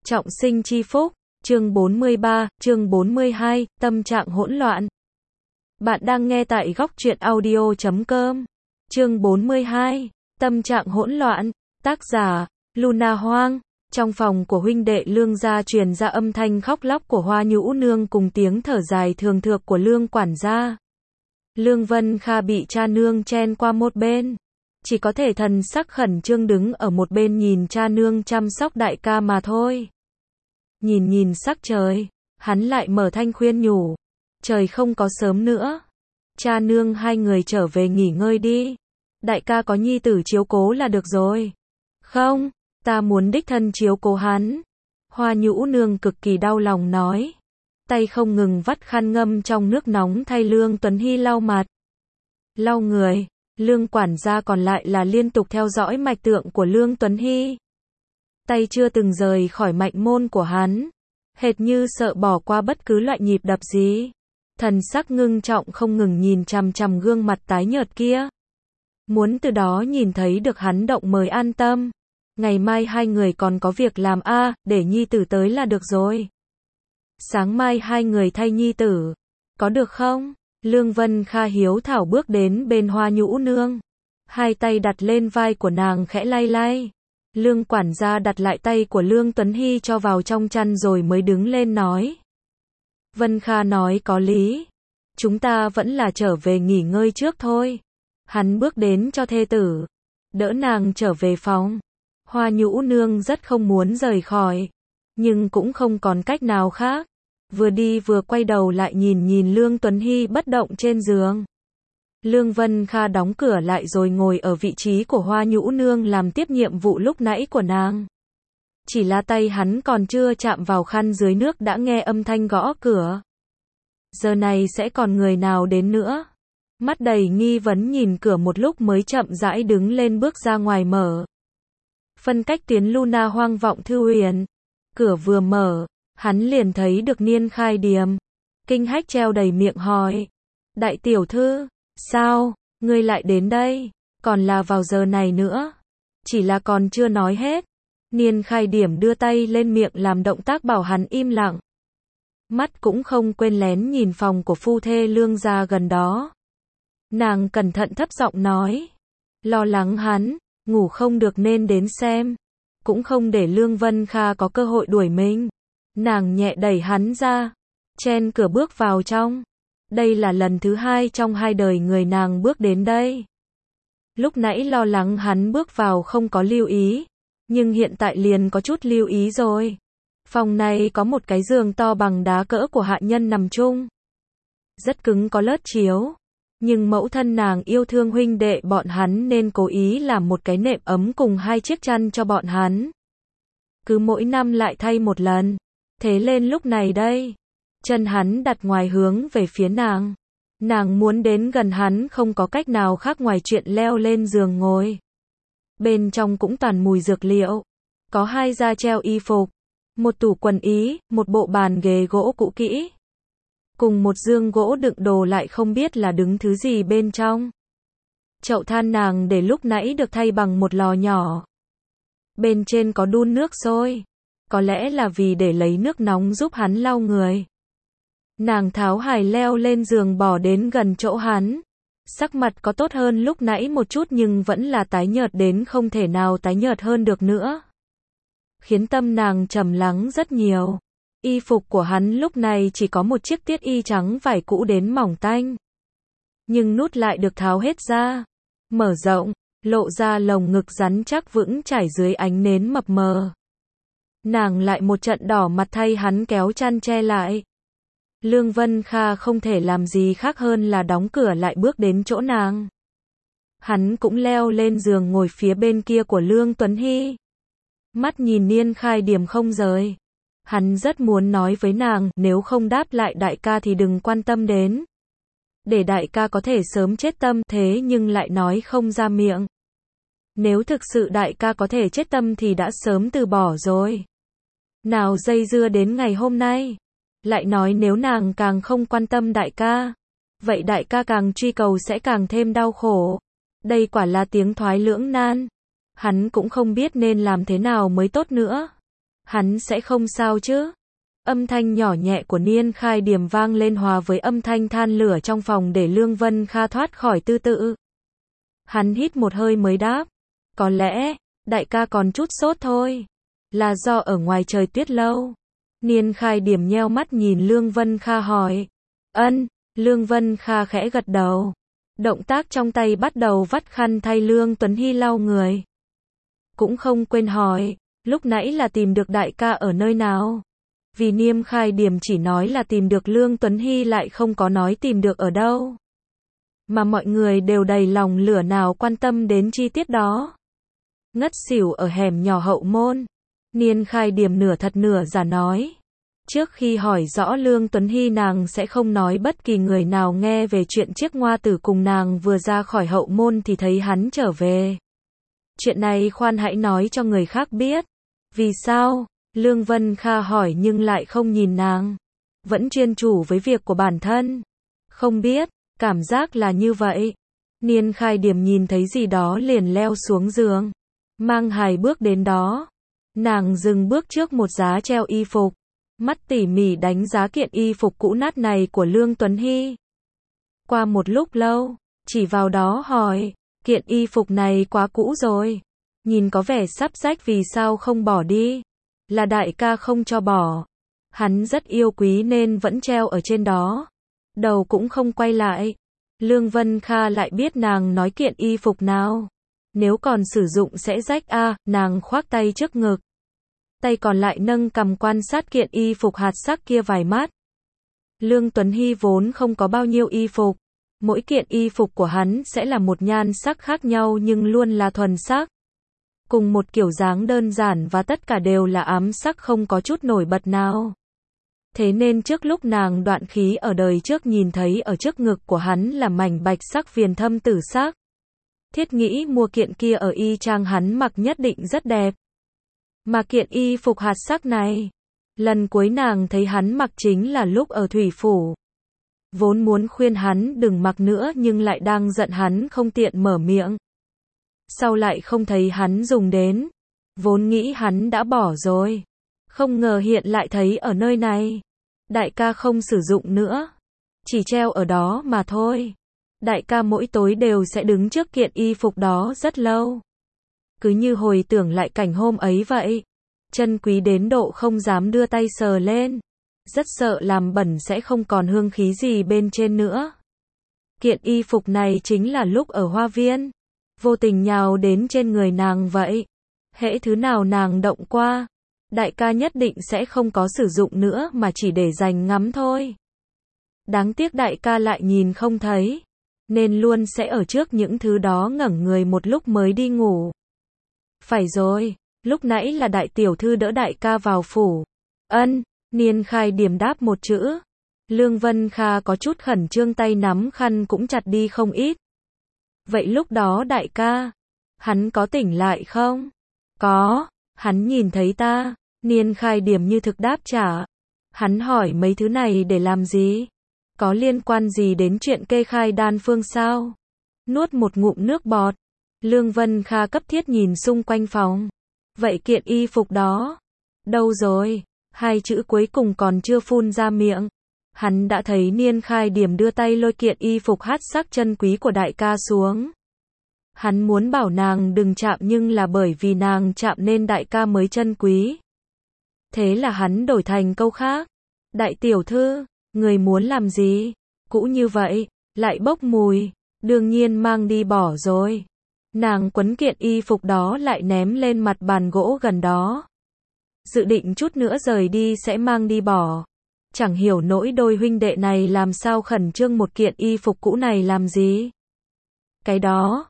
Trọng sinh chi phúc, chương 43, chương 42, tâm trạng hỗn loạn. Bạn đang nghe tại góc truyện audio.com. Chương 42, tâm trạng hỗn loạn, tác giả, Luna Hoang. Trong phòng của huynh đệ Lương gia truyền ra âm thanh khóc lóc của Hoa Nhũ nương cùng tiếng thở dài thường thượt của Lương quản gia. Lương Vân Kha bị cha nương chen qua một bên, chỉ có thể thần sắc khẩn trương đứng ở một bên nhìn cha nương chăm sóc đại ca mà thôi. Nhìn sắc trời, hắn lại mở thanh khuyên nhủ, trời không có sớm nữa, cha nương hai người trở về nghỉ ngơi đi, đại ca có nhi tử chiếu cố là được rồi. Không, ta muốn đích thân chiếu cố hắn. Hoa Nhũ nương cực kỳ đau lòng nói, tay không ngừng vắt khăn ngâm trong nước nóng thay Lương Tuấn Hy lau mặt, lau người. Lương quản gia còn lại là liên tục theo dõi mạch tượng của Lương Tuấn Hy. Tay chưa từng rời khỏi mạch môn của hắn, hệt như sợ bỏ qua bất cứ loại nhịp đập gì. Thần sắc ngưng trọng không ngừng nhìn chằm chằm gương mặt tái nhợt kia. Muốn từ đó nhìn thấy được hắn động mới an tâm. Ngày mai hai người còn có việc làm để nhi tử tới là được rồi. Sáng mai hai người thay nhi tử, có được không? Lương Vân Kha hiếu thảo bước đến bên Hoa Nhũ nương, hai tay đặt lên vai của nàng khẽ lay lay. Lương quản gia đặt lại tay của Lương Tuấn Hy cho vào trong chăn rồi mới đứng lên nói. Vân Kha nói có lý, chúng ta vẫn là trở về nghỉ ngơi trước thôi. Hắn bước đến cho thê tử, đỡ nàng trở về phòng. Hoa Nhũ nương rất không muốn rời khỏi, nhưng cũng không còn cách nào khác. Vừa đi vừa quay đầu lại nhìn Lương Tuấn Hy bất động trên giường. Lương Vân Kha đóng cửa lại rồi ngồi ở vị trí của Hoa Nhũ nương làm tiếp nhiệm vụ lúc nãy của nàng. Chỉ là tay hắn còn chưa chạm vào khăn dưới nước đã nghe âm thanh gõ cửa. Giờ này sẽ còn người nào đến nữa? Mắt đầy nghi vấn nhìn cửa một lúc mới chậm rãi đứng lên bước ra ngoài mở. Phân cách tuyến Luna Hoang vọng thư huyền. Cửa vừa mở, hắn liền thấy được Niên Khai Điềm. Kinh hách treo đầy miệng hỏi. Đại tiểu thư, sao, ngươi lại đến đây? Còn là vào giờ này nữa? Chỉ là còn chưa nói hết. Niên Khai Điểm đưa tay lên miệng làm động tác bảo hắn im lặng. Mắt cũng không quên lén nhìn phòng của phu thê Lương gia gần đó. Nàng cẩn thận thấp giọng nói. Lo lắng hắn, ngủ không được nên đến xem. Cũng không để Lương Vân Kha có cơ hội đuổi mình. Nàng nhẹ đẩy hắn ra, chen cửa bước vào trong. Đây là lần thứ hai trong hai đời người nàng bước đến đây. Lúc nãy lo lắng hắn bước vào không có lưu ý, nhưng hiện tại liền có chút lưu ý rồi. Phòng này có một cái giường to bằng đá cỡ của hạ nhân nằm chung. Rất cứng có lót chiếu, nhưng mẫu thân nàng yêu thương huynh đệ bọn hắn nên cố ý làm một cái nệm ấm cùng hai chiếc chăn cho bọn hắn. Cứ mỗi năm lại thay một lần. Thế lên lúc này đây, chân hắn đặt ngoài hướng về phía nàng. Nàng muốn đến gần hắn không có cách nào khác ngoài chuyện leo lên giường ngồi. Bên trong cũng toàn mùi dược liệu. Có hai da treo y phục, một tủ quần ý, một bộ bàn ghế gỗ cũ kỹ. Cùng một giường gỗ đựng đồ lại không biết là đứng thứ gì bên trong. Chậu than nàng để lúc nãy được thay bằng một lò nhỏ. Bên trên có đun nước sôi. Có lẽ là vì để lấy nước nóng giúp hắn lau người. Nàng tháo hài leo lên giường bỏ đến gần chỗ hắn. Sắc mặt có tốt hơn lúc nãy một chút nhưng vẫn là tái nhợt đến không thể nào tái nhợt hơn được nữa. Khiến tâm nàng trầm lắng rất nhiều. Y phục của hắn lúc này chỉ có một chiếc tiết y trắng vải cũ đến mỏng tanh. Nhưng nút lại được tháo hết ra. Mở rộng, lộ ra lồng ngực rắn chắc vững chãi dưới ánh nến mập mờ. Nàng lại một trận đỏ mặt thay hắn kéo chăn che lại. Lương Vân Kha không thể làm gì khác hơn là đóng cửa lại bước đến chỗ nàng. Hắn cũng leo lên giường ngồi phía bên kia của Lương Tuấn Hy. Mắt nhìn Niên Khai Điểm không rời. Hắn rất muốn nói với nàng, nếu không đáp lại đại ca thì đừng quan tâm đến. Để đại ca có thể sớm chết tâm, thế nhưng lại nói không ra miệng. Nếu thực sự đại ca có thể chết tâm thì đã sớm từ bỏ rồi. Nào dây dưa đến ngày hôm nay. Lại nói nếu nàng càng không quan tâm đại ca, vậy đại ca càng truy cầu sẽ càng thêm đau khổ. Đây quả là tiếng thoái lưỡng nan. Hắn cũng không biết nên làm thế nào mới tốt nữa. Hắn sẽ không sao chứ? Âm thanh nhỏ nhẹ của Niên Khai Điềm vang lên hòa với âm thanh than lửa trong phòng để Lương Vân Kha thoát khỏi tư tự. Hắn hít một hơi mới đáp. Có lẽ, đại ca còn chút sốt thôi. Là do ở ngoài trời tuyết lâu. Niên Khai Điềm nheo mắt nhìn Lương Vân Kha hỏi. Ân, Lương Vân Kha khẽ gật đầu. Động tác trong tay bắt đầu vắt khăn thay Lương Tuấn Hy lau người. Cũng không quên hỏi, lúc nãy là tìm được đại ca ở nơi nào? Vì Niên Khai Điềm chỉ nói là tìm được, Lương Tuấn Hy lại không có nói tìm được ở đâu. Mà mọi người đều đầy lòng lửa nào quan tâm đến chi tiết đó. Ngất xỉu ở hẻm nhỏ Hậu Môn. Niên Khai Điềm nửa thật nửa giả nói. Trước khi hỏi rõ Lương Tuấn Hy, nàng sẽ không nói bất kỳ người nào nghe về chuyện chiếc ngoa tử cùng nàng vừa ra khỏi Hậu Môn thì thấy hắn trở về. Chuyện này khoan hãy nói cho người khác biết. Vì sao? Lương Vân Kha hỏi nhưng lại không nhìn nàng. Vẫn chuyên chủ với việc của bản thân. Không biết, cảm giác là như vậy. Niên Khai Điềm nhìn thấy gì đó liền leo xuống giường. Mang hài bước đến đó. Nàng dừng bước trước một giá treo y phục. Mắt tỉ mỉ đánh giá kiện y phục cũ nát này của Lương Tuấn Hy. Qua một lúc lâu, chỉ vào đó hỏi, kiện y phục này quá cũ rồi. Nhìn có vẻ sắp rách, vì sao không bỏ đi? Là đại ca không cho bỏ. Hắn rất yêu quý nên vẫn treo ở trên đó. Đầu cũng không quay lại. Lương Vân Kha lại biết nàng nói kiện y phục nào. Nếu còn sử dụng sẽ rách nàng khoác tay trước ngực. Tay còn lại nâng cằm quan sát kiện y phục hạt sắc kia vài mát. Lương Tuấn Hy vốn không có bao nhiêu y phục. Mỗi kiện y phục của hắn sẽ là một nhan sắc khác nhau nhưng luôn là thuần sắc. Cùng một kiểu dáng đơn giản và tất cả đều là ám sắc, không có chút nổi bật nào. Thế nên trước lúc nàng đoạn khí ở đời trước nhìn thấy ở trước ngực của hắn là mảnh bạch sắc viền thâm tử sắc. Thiết nghĩ mua kiện kia ở y trang hắn mặc nhất định rất đẹp. Mà kiện y phục hạt sắc này, lần cuối nàng thấy hắn mặc chính là lúc ở Thủy Phủ. Vốn muốn khuyên hắn đừng mặc nữa nhưng lại đang giận hắn không tiện mở miệng. Sau lại không thấy hắn dùng đến. Vốn nghĩ hắn đã bỏ rồi. Không ngờ hiện lại thấy ở nơi này. Đại ca không sử dụng nữa. Chỉ treo ở đó mà thôi. Đại ca mỗi tối đều sẽ đứng trước kiện y phục đó rất lâu. Cứ như hồi tưởng lại cảnh hôm ấy vậy. Chân quý đến độ không dám đưa tay sờ lên. Rất sợ làm bẩn sẽ không còn hương khí gì bên trên nữa. Kiện y phục này chính là lúc ở hoa viên. Vô tình nhào đến trên người nàng vậy. Hễ thứ nào nàng động qua, đại ca nhất định sẽ không có sử dụng nữa mà chỉ để dành ngắm thôi. Đáng tiếc đại ca lại nhìn không thấy. Nên luôn sẽ ở trước những thứ đó ngẩng người một lúc mới đi ngủ. Phải rồi, lúc nãy là đại tiểu thư đỡ đại ca vào phủ. Ân, Niên Khai Điềm đáp một chữ. Lương Vân Kha có chút khẩn trương, tay nắm khăn cũng chặt đi không ít. Vậy lúc đó đại ca, hắn có tỉnh lại không? Có, hắn nhìn thấy ta. Niên Khai Điềm như thực đáp trả. Hắn hỏi mấy thứ này để làm gì? Có liên quan gì đến chuyện kê khai đan phương sao? Nuốt một ngụm nước bọt. Lương Vân Kha cấp thiết nhìn xung quanh phòng. Vậy kiện y phục đó? Đâu rồi? Hai chữ cuối cùng còn chưa phun ra miệng. Hắn đã thấy Niên Khai Điềm đưa tay lôi kiện y phục hát sắc chân quý của đại ca xuống. Hắn muốn bảo nàng đừng chạm nhưng là bởi vì nàng chạm nên đại ca mới chân quý. Thế là hắn đổi thành câu khác. Đại tiểu thư, người muốn làm gì? Cũ như vậy, lại bốc mùi, đương nhiên mang đi bỏ rồi. Nàng quấn kiện y phục đó lại ném lên mặt bàn gỗ gần đó. Dự định chút nữa rời đi sẽ mang đi bỏ. Chẳng hiểu nỗi đôi huynh đệ này làm sao khẩn trương một kiện y phục cũ này làm gì. Cái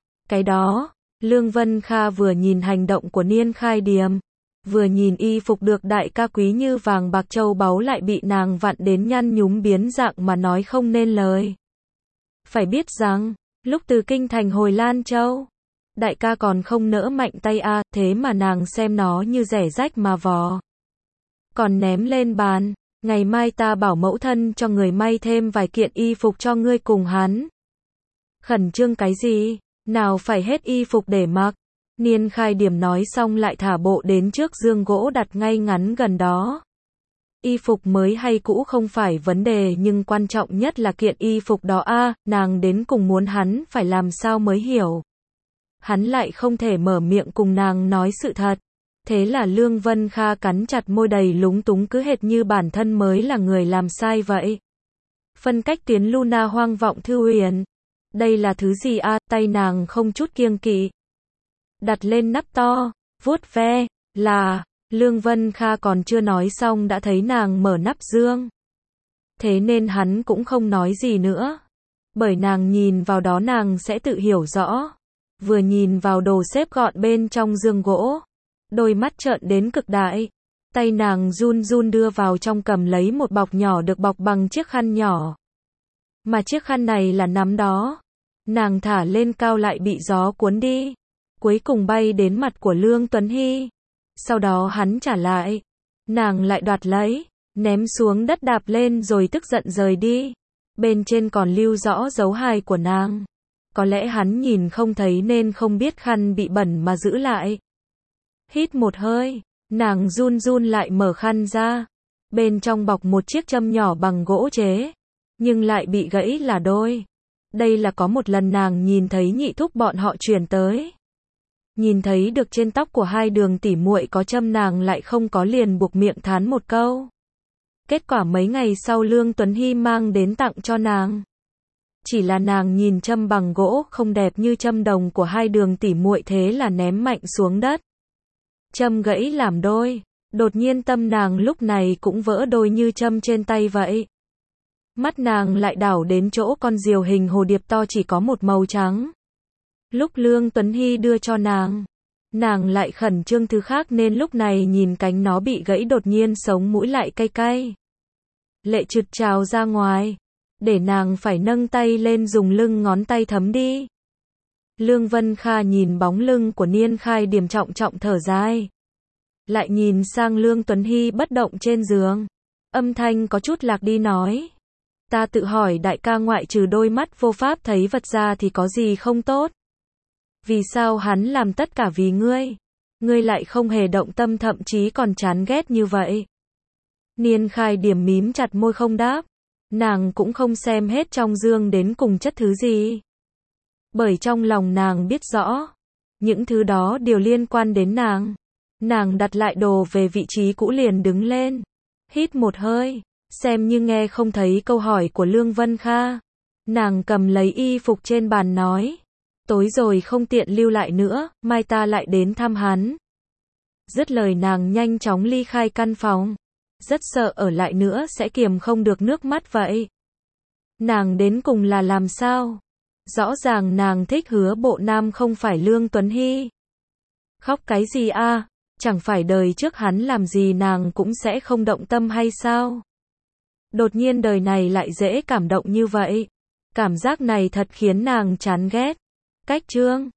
đó, Lương Vân Kha vừa nhìn hành động của Niên Khai Điềm, vừa nhìn y phục được đại ca quý như vàng bạc châu báu lại bị nàng vặn đến nhăn nhúm biến dạng mà nói không nên lời. Phải biết rằng, lúc từ kinh thành hồi Lan Châu, đại ca còn không nỡ mạnh tay thế mà nàng xem nó như rẻ rách mà vò. Còn ném lên bàn, ngày mai ta bảo mẫu thân cho người may thêm vài kiện y phục cho ngươi cùng hắn. Khẩn trương cái gì? Nào phải hết y phục để mặc. Niên Khai Điểm nói xong lại thả bộ đến trước giường gỗ đặt ngay ngắn gần đó. Y phục mới hay cũ không phải vấn đề nhưng quan trọng nhất là kiện y phục đó a, nàng đến cùng muốn hắn phải làm sao mới hiểu. Hắn lại không thể mở miệng cùng nàng nói sự thật. Thế là Lương Vân Kha cắn chặt môi đầy lúng túng cứ hệt như bản thân mới là người làm sai vậy. Phân cách tuyến Luna hoang vọng Thư Huyền. Đây là thứ gì a? Tay nàng không chút kiêng kỵ đặt lên nắp to, vuốt ve, là, Lương Vân Kha còn chưa nói xong đã thấy nàng mở nắp dương. Thế nên hắn cũng không nói gì nữa. Bởi nàng nhìn vào đó nàng sẽ tự hiểu rõ. Vừa nhìn vào đồ xếp gọn bên trong giường gỗ, đôi mắt trợn đến cực đại. Tay nàng run run đưa vào trong cầm lấy một bọc nhỏ được bọc bằng chiếc khăn nhỏ. Mà chiếc khăn này là nắm đó. Nàng thả lên cao lại bị gió cuốn đi. Cuối cùng bay đến mặt của Lương Tuấn Hy. Sau đó hắn trả lại. Nàng lại đoạt lấy, ném xuống đất đạp lên rồi tức giận rời đi. Bên trên còn lưu rõ dấu hài của nàng. Có lẽ hắn nhìn không thấy nên không biết khăn bị bẩn mà giữ lại. Hít một hơi, nàng run run lại mở khăn ra. Bên trong bọc một chiếc châm nhỏ bằng gỗ chế, nhưng lại bị gãy là đôi. Đây là có một lần nàng nhìn thấy nhị thúc bọn họ chuyển tới. Nhìn thấy được trên tóc của hai Đường tỷ muội có châm nàng lại không có liền buộc miệng thán một câu. Kết quả mấy ngày sau Lương Tuấn Hy mang đến tặng cho nàng. Chỉ là nàng nhìn châm bằng gỗ không đẹp như châm đồng của hai Đường tỷ muội thế là ném mạnh xuống đất. Châm gãy làm đôi, đột nhiên tâm nàng lúc này cũng vỡ đôi như châm trên tay vậy. Mắt nàng lại đảo đến chỗ con diều hình hồ điệp to chỉ có một màu trắng. Lúc Lương Tuấn Hy đưa cho nàng lại khẩn trương thứ khác nên lúc này nhìn cánh nó bị gãy đột nhiên sống mũi lại cay cay. Lệ trượt trào ra ngoài, để nàng phải nâng tay lên dùng lưng ngón tay thấm đi. Lương Vân Kha nhìn bóng lưng của Niên Khai Điểm trọng trọng thở dài. Lại nhìn sang Lương Tuấn Hy bất động trên giường. Âm thanh có chút lạc đi nói. Ta tự hỏi đại ca ngoại trừ đôi mắt vô pháp thấy vật ra thì có gì không tốt. Vì sao hắn làm tất cả vì ngươi? Ngươi lại không hề động tâm thậm chí còn chán ghét như vậy. Niên Khai Điểm mím chặt môi không đáp. Nàng cũng không xem hết trong giường đến cùng chất thứ gì. Bởi trong lòng nàng biết rõ. Những thứ đó đều liên quan đến nàng. Nàng đặt lại đồ về vị trí cũ liền đứng lên. Hít một hơi. Xem như nghe không thấy câu hỏi của Lương Vân Kha. Nàng cầm lấy y phục trên bàn nói. Tối rồi không tiện lưu lại nữa, mai ta lại đến thăm hắn. Dứt lời nàng nhanh chóng ly khai căn phòng. Rất sợ ở lại nữa sẽ kiềm không được nước mắt vậy. Nàng đến cùng là làm sao? Rõ ràng nàng thích Hứa Bộ Nam không phải Lương Tuấn Hy. Khóc cái gì a? Chẳng phải đời trước hắn làm gì nàng cũng sẽ không động tâm hay sao? Đột nhiên đời này lại dễ cảm động như vậy. Cảm giác này thật khiến nàng chán ghét. Cách chương